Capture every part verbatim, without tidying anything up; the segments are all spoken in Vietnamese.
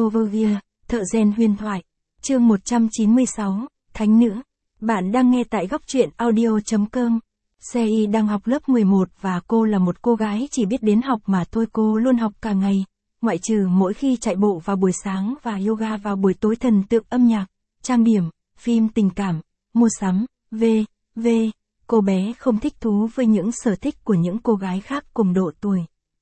Overview, thợ rèn huyền thoại. Chương một trăm chín mươi sáu, Thánh nữ. Bạn đang nghe tại góc truyện audio chấm com. Sei đang học lớp mười một và cô là một cô gái chỉ biết đến học mà thôi, cô luôn học cả ngày. Ngoại trừ mỗi khi chạy bộ vào buổi sáng và yoga vào buổi tối, thần tượng âm nhạc, trang điểm, phim tình cảm, mua sắm, vân vân. Cô bé không thích thú với những sở thích của những cô gái khác cùng độ tuổi.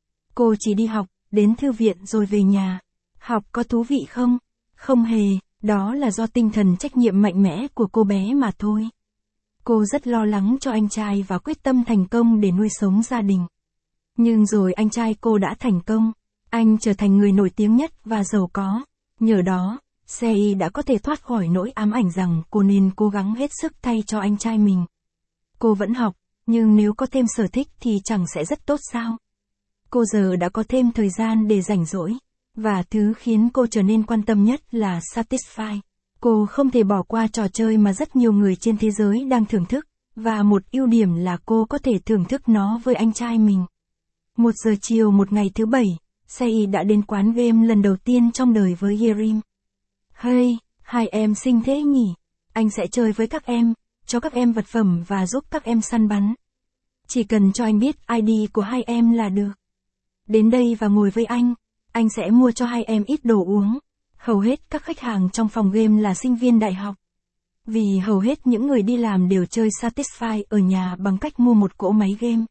Cô chỉ đi học, đến thư viện rồi về nhà. Học có thú vị không? Không hề, đó là do tinh thần trách nhiệm mạnh mẽ của cô bé mà thôi. Cô rất lo lắng cho anh trai và quyết tâm thành công để nuôi sống gia đình. Nhưng rồi anh trai cô đã thành công. Anh trở thành người nổi tiếng nhất và giàu có. Nhờ đó, Sei đã có thể thoát khỏi nỗi ám ảnh rằng cô nên cố gắng hết sức thay cho anh trai mình. Cô vẫn học, nhưng nếu có thêm sở thích thì chẳng sẽ rất tốt sao? Cô giờ đã có thêm thời gian để rảnh rỗi. Và thứ khiến cô trở nên quan tâm nhất là Satisfy. Cô không thể bỏ qua trò chơi mà rất nhiều người trên thế giới đang thưởng thức, và một ưu điểm là cô có thể thưởng thức nó với anh trai mình. Một giờ chiều một ngày thứ bảy, Sei đã đến quán game lần đầu tiên trong đời với Yerim. Hey, hai em xinh thế nhỉ? Anh sẽ chơi với các em, cho các em vật phẩm và giúp các em săn bắn. Chỉ cần cho anh biết i đê của hai em là được. Đến đây và ngồi với anh. Anh sẽ mua cho hai em ít đồ uống. Hầu hết các khách hàng trong phòng game là sinh viên đại học. Vì hầu hết những người đi làm đều chơi Satisfy ở nhà bằng cách mua một cỗ máy game.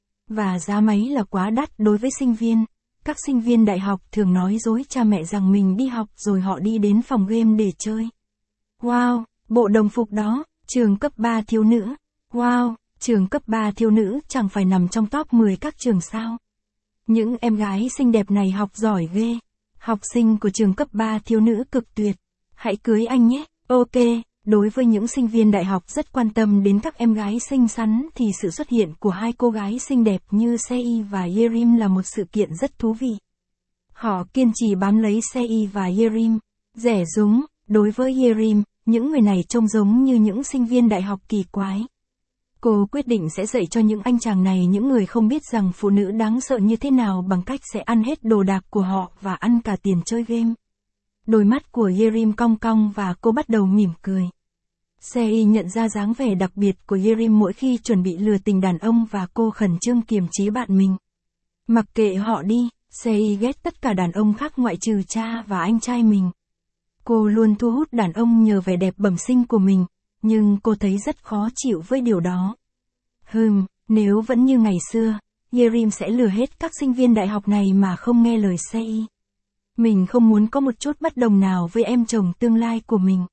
Và giá máy là quá đắt đối với sinh viên. Các sinh viên đại học thường nói dối cha mẹ rằng mình đi học rồi họ đi đến phòng game để chơi. Wow, bộ đồng phục đó, trường cấp ba thiếu nữ. Wow, trường cấp ba thiếu nữ chẳng phải nằm trong top mười các trường sao? Những em gái xinh đẹp này học giỏi ghê. Học sinh của trường cấp ba thiếu nữ cực tuyệt. Hãy cưới anh nhé. Ok, đối với những sinh viên đại học rất quan tâm đến các em gái xinh xắn thì sự xuất hiện của hai cô gái xinh đẹp như Sei và Yerim là một sự kiện rất thú vị. Họ kiên trì bám lấy Sei và Yerim. Rẻ rúng, đối với Yerim, những người này trông giống như những sinh viên đại học kỳ quái. Cô quyết định sẽ dạy cho những anh chàng này, những người không biết rằng phụ nữ đáng sợ như thế nào, bằng cách sẽ ăn hết đồ đạc của họ và ăn cả tiền chơi game. Đôi mắt của Yerim cong cong và cô bắt đầu mỉm cười. Sei nhận ra dáng vẻ đặc biệt của Yerim mỗi khi chuẩn bị lừa tình đàn ông và cô khẩn trương kiềm chế bạn mình. Mặc kệ họ đi, Sei ghét tất cả đàn ông khác ngoại trừ cha và anh trai mình. Cô luôn thu hút đàn ông nhờ vẻ đẹp bẩm sinh của mình. Nhưng cô thấy rất khó chịu với điều đó. Hừm, nếu vẫn như ngày xưa, Yerim sẽ lừa hết các sinh viên đại học này mà không nghe lời Sei. Mình không muốn có một chút bất đồng nào với em chồng tương lai của mình.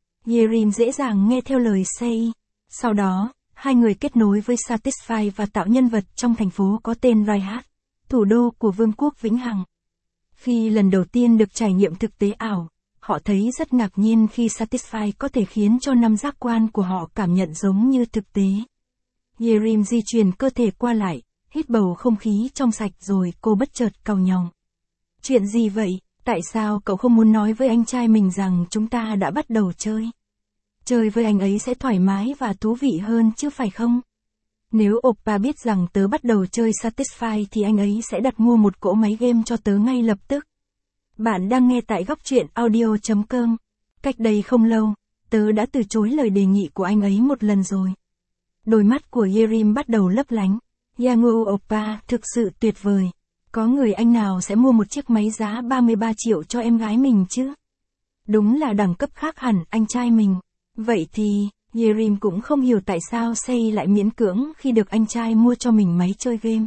Yerim dễ dàng nghe theo lời Sei. Sau đó, hai người kết nối với Satisfy và tạo nhân vật trong thành phố có tên Raihat, thủ đô của Vương quốc Vĩnh Hằng. Khi lần đầu tiên được trải nghiệm thực tế ảo, họ thấy rất ngạc nhiên khi Satisfy có thể khiến cho năm giác quan của họ cảm nhận giống như thực tế. Yerim di chuyển cơ thể qua lại, hít bầu không khí trong sạch rồi cô bất chợt cau nhàu. Chuyện gì vậy? Tại sao cậu không muốn nói với anh trai mình rằng chúng ta đã bắt đầu chơi? Chơi với anh ấy sẽ thoải mái và thú vị hơn chứ phải không? Nếu Oppa biết rằng tớ bắt đầu chơi Satisfy thì anh ấy sẽ đặt mua một cỗ máy game cho tớ ngay lập tức. Bạn đang nghe tại góc truyện audio chấm com. Cách đây không lâu, tớ đã từ chối lời đề nghị của anh ấy một lần rồi. Đôi mắt của Yerim bắt đầu lấp lánh. Yangu Oppa thực sự tuyệt vời. Có người anh nào sẽ mua một chiếc máy giá ba mươi ba triệu cho em gái mình chứ? Đúng là đẳng cấp khác hẳn anh trai mình. Vậy thì, Yerim cũng không hiểu tại sao Sei lại miễn cưỡng khi được anh trai mua cho mình máy chơi game.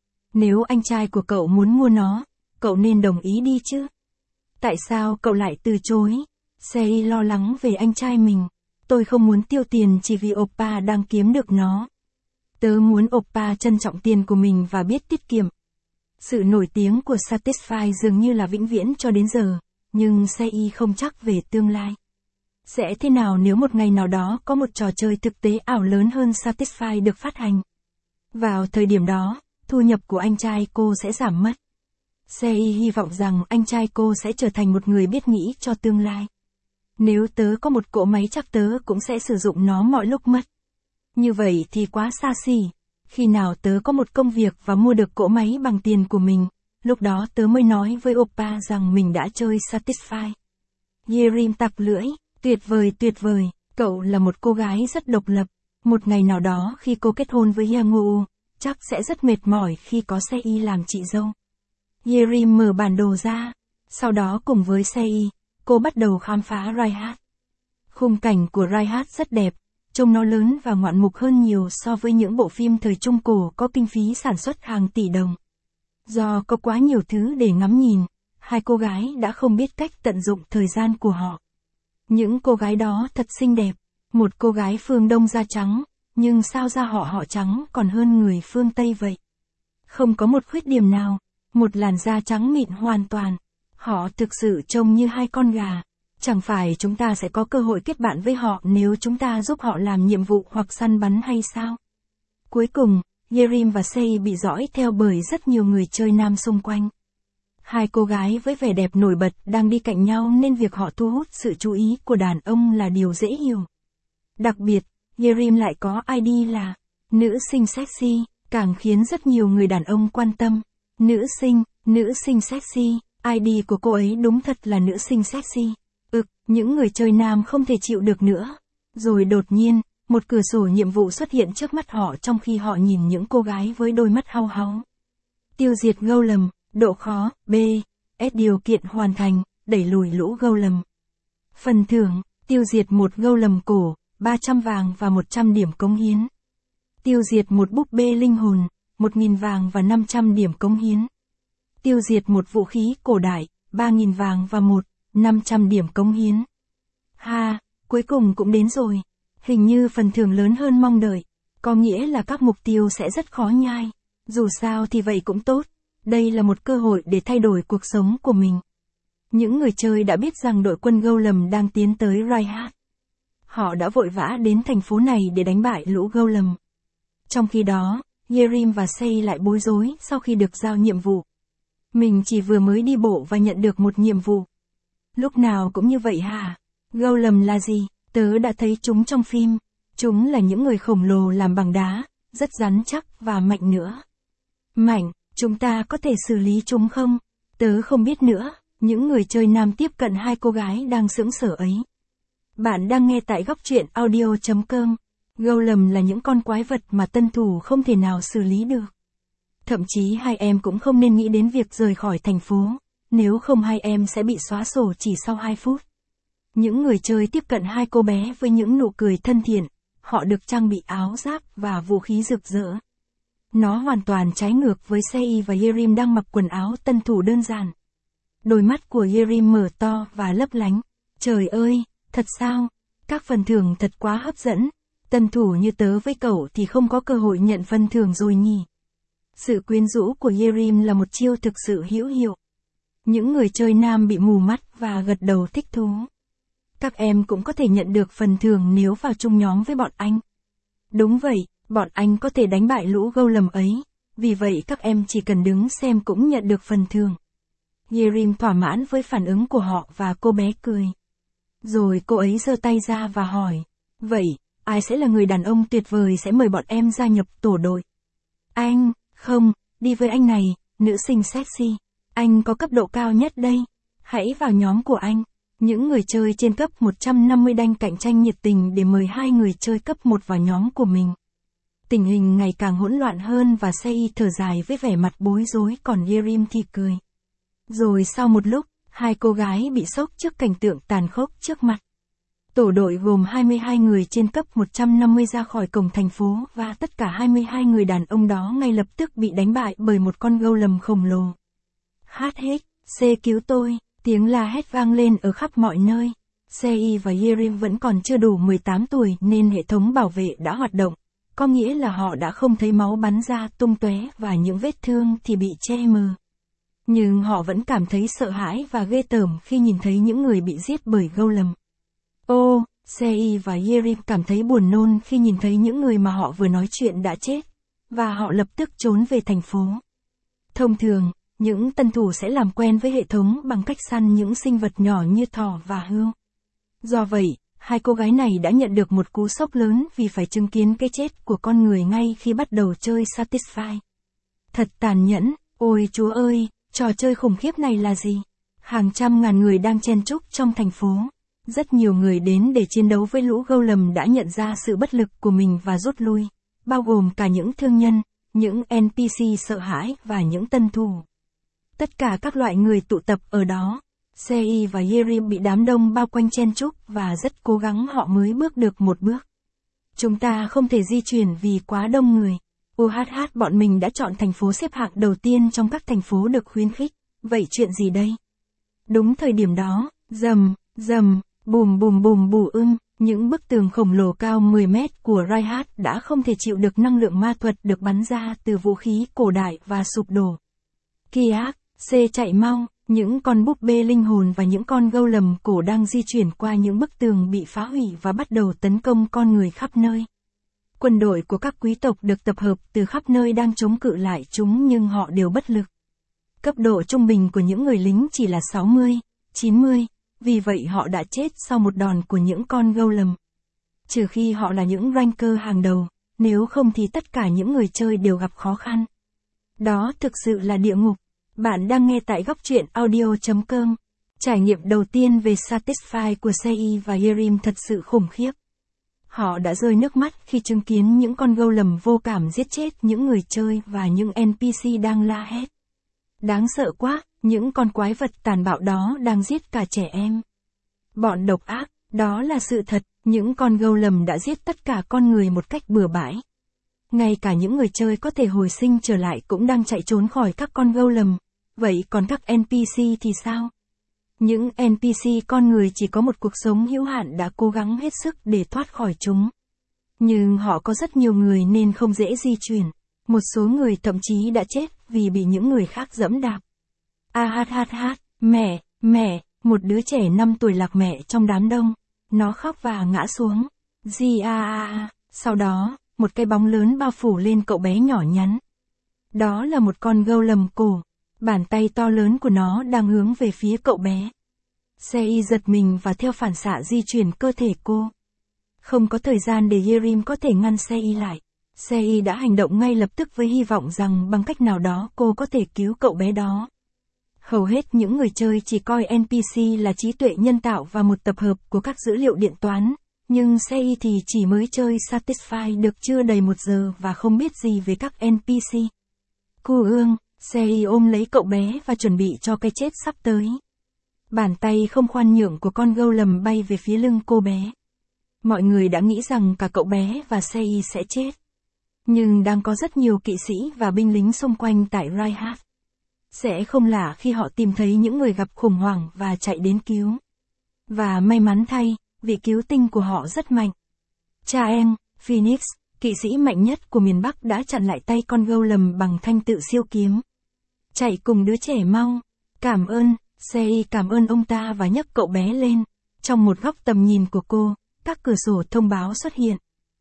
Nếu anh trai của cậu muốn mua nó, cậu nên đồng ý đi chứ. Tại sao cậu lại từ chối? Sei lo lắng về anh trai mình. Tôi không muốn tiêu tiền chỉ vì Oppa đang kiếm được nó. Tớ muốn Oppa trân trọng tiền của mình và biết tiết kiệm. Sự nổi tiếng của Satisfy dường như là vĩnh viễn cho đến giờ, nhưng Sei không chắc về tương lai. Sẽ thế nào nếu một ngày nào đó có một trò chơi thực tế ảo lớn hơn Satisfy được phát hành? Vào thời điểm đó, thu nhập của anh trai cô sẽ giảm mất. Sei hy vọng rằng anh trai cô sẽ trở thành một người biết nghĩ cho tương lai. Nếu tớ có một cỗ máy chắc tớ cũng sẽ sử dụng nó mọi lúc mất. Như vậy thì quá xa xỉ. Khi nào tớ có một công việc và mua được cỗ máy bằng tiền của mình, Lúc đó tớ mới nói với Oppa rằng mình đã chơi Satisfy. Yerim tặc lưỡi, tuyệt vời tuyệt vời, cậu là một cô gái rất độc lập. Một ngày nào đó khi cô kết hôn với Hyangwoo, chắc sẽ rất mệt mỏi khi có Sei làm chị dâu. Yerim mở bản đồ ra. Sau đó cùng với Sei, cô bắt đầu khám phá Raihat. Khung cảnh của Raihat rất đẹp, trông nó lớn và ngoạn mục hơn nhiều so với những bộ phim thời Trung Cổ có kinh phí sản xuất hàng tỷ đồng. Do có quá nhiều thứ để ngắm nhìn, hai cô gái đã không biết cách tận dụng thời gian của họ. Những cô gái đó thật xinh đẹp, một cô gái phương Đông da trắng, nhưng sao da họ họ trắng còn hơn người phương Tây vậy? Không có một khuyết điểm nào, một làn da trắng mịn hoàn toàn. Họ thực sự trông như hai con gà. Chẳng phải chúng ta sẽ có cơ hội kết bạn với họ nếu chúng ta giúp họ làm nhiệm vụ hoặc săn bắn hay sao? Cuối cùng, Yerim và Sei bị dõi theo bởi rất nhiều người chơi nam xung quanh. Hai cô gái với vẻ đẹp nổi bật đang đi cạnh nhau nên việc họ thu hút sự chú ý của đàn ông là điều dễ hiểu. Đặc biệt, Yerim lại có i đê là nữ sinh sexy, càng khiến rất nhiều người đàn ông quan tâm. Nữ sinh, nữ sinh sexy, i đê của cô ấy đúng thật là nữ sinh sexy. Ực, những người chơi nam không thể chịu được nữa. Rồi đột nhiên, một cửa sổ nhiệm vụ xuất hiện trước mắt họ trong khi họ nhìn những cô gái với đôi mắt hau háu. Tiêu diệt golem, độ khó, B, S điều kiện hoàn thành, đẩy lùi lũ golem. Phần thưởng, tiêu diệt một golem cổ, ba trăm vàng và một trăm điểm cống hiến. Tiêu diệt một búp bê linh hồn, một nghìn vàng và năm trăm điểm cống hiến. Tiêu diệt một vũ khí cổ đại, ba nghìn vàng và một, năm trăm điểm cống hiến. Ha, cuối cùng cũng đến rồi. Hình như phần thưởng lớn hơn mong đợi. Có nghĩa là các mục tiêu sẽ rất khó nhai. Dù sao thì vậy cũng tốt. Đây là một cơ hội để thay đổi cuộc sống của mình. Những người chơi đã biết rằng đội quân golem đang tiến tới Raihat. Họ đã vội vã đến thành phố này để đánh bại lũ golem. Trong khi đó, Yerim và Sei lại bối rối sau khi được giao nhiệm vụ. Mình chỉ vừa mới đi bộ và nhận được một nhiệm vụ. Lúc nào cũng như vậy hả? Golem là gì? Tớ đã thấy chúng trong phim. Chúng là những người khổng lồ làm bằng đá, rất rắn chắc và mạnh nữa. Mạnh, chúng ta có thể xử lý chúng không? Tớ không biết nữa. Những người chơi nam tiếp cận hai cô gái đang sững sờ ấy. Bạn đang nghe tại góc truyện audio chấm com. Golem là những con quái vật mà tân thủ không thể nào xử lý được. Thậm chí hai em cũng không nên nghĩ đến việc rời khỏi thành phố, nếu không hai em sẽ bị xóa sổ chỉ sau hai phút. Những người chơi tiếp cận hai cô bé với những nụ cười thân thiện, họ được trang bị áo giáp và vũ khí rực rỡ. Nó hoàn toàn trái ngược với Sei và Yerim đang mặc quần áo tân thủ đơn giản. Đôi mắt của Yerim mở to và lấp lánh. Trời ơi, thật sao? Các phần thưởng thật quá hấp dẫn. Tân thủ như tớ với cậu thì không có cơ hội nhận phần thưởng rồi nhỉ? Sự quyến rũ của Yerim là một chiêu thực sự hữu hiệu. Những người chơi nam bị mù mắt và gật đầu thích thú. Các em cũng có thể nhận được phần thưởng nếu vào chung nhóm với bọn anh. Đúng vậy, bọn anh có thể đánh bại lũ golem ấy. Vì vậy các em chỉ cần đứng xem cũng nhận được phần thưởng. Yerim thỏa mãn với phản ứng của họ và cô bé cười. Rồi cô ấy giơ tay ra và hỏi. Vậy, ai sẽ là người đàn ông tuyệt vời sẽ mời bọn em gia nhập tổ đội? Anh, không, đi với anh này, nữ sinh sexy. Anh có cấp độ cao nhất đây. Hãy vào nhóm của anh. Những người chơi trên cấp một trăm năm mươi đanh cạnh tranh nhiệt tình để mời hai người chơi cấp một vào nhóm của mình. Tình hình ngày càng hỗn loạn hơn và Sei thở dài với vẻ mặt bối rối còn Yerim thì cười. Rồi sau một lúc, hai cô gái bị sốc trước cảnh tượng tàn khốc trước mặt. Tổ đội gồm hai mươi hai người trên cấp một trăm năm mươi ra khỏi cổng thành phố và tất cả hai mươi hai người đàn ông đó ngay lập tức bị đánh bại bởi một con golem khổng lồ. Hát hết, C cứu tôi, tiếng la hét vang lên ở khắp mọi nơi. Sei và Yerim vẫn còn chưa đủ mười tám tuổi nên hệ thống bảo vệ đã hoạt động, có nghĩa là họ đã không thấy máu bắn ra tung tóe và những vết thương thì bị che mờ. Nhưng họ vẫn cảm thấy sợ hãi và ghê tởm khi nhìn thấy những người bị giết bởi golem. Ô, Sei và Yerim cảm thấy buồn nôn khi nhìn thấy những người mà họ vừa nói chuyện đã chết, và họ lập tức trốn về thành phố. Thông thường, những tân thủ sẽ làm quen với hệ thống bằng cách săn những sinh vật nhỏ như thỏ và hươu. Do vậy, hai cô gái này đã nhận được một cú sốc lớn vì phải chứng kiến cái chết của con người ngay khi bắt đầu chơi Satisfy. Thật tàn nhẫn, ôi chúa ơi, Trò chơi khủng khiếp này là gì? Hàng trăm ngàn người đang chen chúc trong thành phố. Rất nhiều người đến để chiến đấu với lũ golem đã nhận ra sự bất lực của mình và rút lui, bao gồm cả những thương nhân, những en pê xê sợ hãi và những tân thủ. Tất cả các loại người tụ tập ở đó. Sei và Yerim bị đám đông bao quanh chen chúc và rất cố gắng họ mới bước được một bước. Chúng ta không thể di chuyển vì quá đông người. u hát hát bọn mình đã chọn thành phố xếp hạng đầu tiên trong các thành phố được khuyến khích. Vậy chuyện gì đây? Đúng thời điểm đó, rầm, rầm, bùm bùm bùm bù ưm, những bức tường khổng lồ cao mười mét của Reinhardt đã không thể chịu được năng lượng ma thuật được bắn ra từ vũ khí cổ đại và sụp đổ. Kiak, C chạy mau, những con búp bê linh hồn và những con golem cổ đang di chuyển qua những bức tường bị phá hủy và bắt đầu tấn công con người khắp nơi. Quân đội của các quý tộc được tập hợp từ khắp nơi đang chống cự lại chúng nhưng họ đều bất lực. Cấp độ trung bình của những người lính chỉ là sáu mươi, chín mươi, vì vậy họ đã chết sau một đòn của những con golem. Trừ khi họ là những ranker hàng đầu, nếu không thì tất cả những người chơi đều gặp khó khăn. Đó thực sự là địa ngục. Bạn đang nghe tại góc truyện audio chấm com. Trải nghiệm đầu tiên về Satisfy của Sei và Yerim thật sự khủng khiếp. Họ đã rơi nước mắt khi chứng kiến những con golem vô cảm giết chết những người chơi và những en pê xê đang la hét. Đáng sợ quá, những con quái vật tàn bạo đó đang giết cả trẻ em. Bọn độc ác, đó là sự thật, những con golem đã giết tất cả con người một cách bừa bãi. Ngay cả những người chơi có thể hồi sinh trở lại cũng đang chạy trốn khỏi các con golem. Vậy còn các en pê xê thì sao? Những en pê xê con người chỉ có một cuộc sống hữu hạn đã cố gắng hết sức để thoát khỏi chúng. Nhưng họ có rất nhiều người nên không dễ di chuyển. Một số người thậm chí đã chết vì bị những người khác giẫm đạp. A hát hát hát, mẹ, mẹ, một đứa trẻ năm tuổi lạc mẹ trong đám đông. Nó khóc và ngã xuống. Gi a a a, sau đó, một cái bóng lớn bao phủ lên cậu bé nhỏ nhắn. Đó là một con golem cổ. Bàn tay to lớn của nó đang hướng về phía cậu bé. Sei giật mình và theo phản xạ di chuyển cơ thể cô. Không có thời gian để Yerim có thể ngăn Sei lại. Sei đã hành động ngay lập tức với hy vọng rằng bằng cách nào đó cô có thể cứu cậu bé đó. Hầu hết những người chơi chỉ coi en pê xê là trí tuệ nhân tạo và một tập hợp của các dữ liệu điện toán, nhưng Sei thì chỉ mới chơi Satisfy được chưa đầy một giờ và không biết gì về các en pê xê. Cu ương, Sei ôm lấy cậu bé và chuẩn bị cho cái chết sắp tới. Bàn tay không khoan nhượng của con golem bay về phía lưng cô bé. Mọi người đã nghĩ rằng cả cậu bé và Sei sẽ chết. Nhưng đang có rất nhiều kỵ sĩ và binh lính xung quanh tại Reinhardt. Sẽ không lạ khi họ tìm thấy những người gặp khủng hoảng và chạy đến cứu. Và may mắn thay, vị cứu tinh của họ rất mạnh. Cha em, Phoenix, kỵ sĩ mạnh nhất của miền Bắc đã chặn lại tay con golem bằng thanh tự siêu kiếm. Chạy cùng đứa trẻ mau. Cảm ơn, Sei cảm ơn ông ta và nhấc cậu bé lên. Trong một góc tầm nhìn của cô, các cửa sổ thông báo xuất hiện.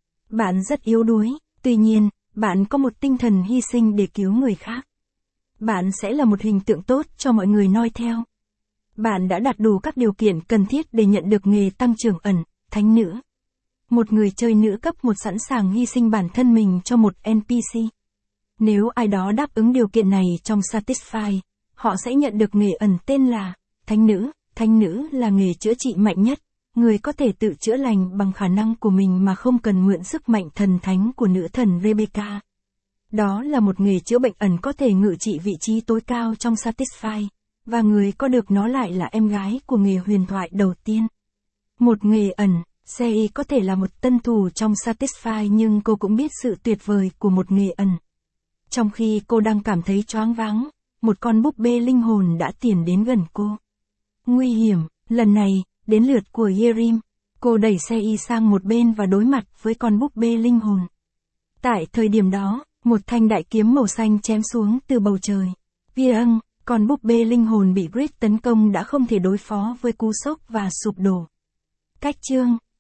Bạn rất yếu đuối, tuy nhiên, bạn có một tinh thần hy sinh để cứu người khác. Bạn sẽ là một hình tượng tốt cho mọi người noi theo. Bạn đã đạt đủ các điều kiện cần thiết để nhận được nghề tăng trưởng ẩn, thánh nữ. Một người chơi nữ cấp một sẵn sàng hy sinh bản thân mình cho một en pê xê. Nếu ai đó đáp ứng điều kiện này trong Satisfy, họ sẽ nhận được nghề ẩn tên là thánh nữ. Thánh nữ là nghề chữa trị mạnh nhất. Người có thể tự chữa lành bằng khả năng của mình mà không cần mượn sức mạnh thần thánh của nữ thần Rebecca. Đó là một nghề chữa bệnh ẩn có thể ngự trị vị trí tối cao trong Satisfy, và người có được nó lại là em gái của nghề huyền thoại đầu tiên. Một nghề ẩn, Sei có thể là một tân thủ trong Satisfy nhưng cô cũng biết sự tuyệt vời của một nghề ẩn. Trong khi cô đang cảm thấy choáng váng, một con búp bê linh hồn đã tiến đến gần cô. Nguy hiểm, lần này, đến lượt của Yerim. Cô đẩy Sei sang một bên và đối mặt với con búp bê linh hồn. Tại thời điểm đó, một thanh đại kiếm màu xanh chém xuống từ bầu trời. Vieng, con búp bê linh hồn bị Grid tấn công đã không thể đối phó với cú sốc và sụp đổ. Cách chương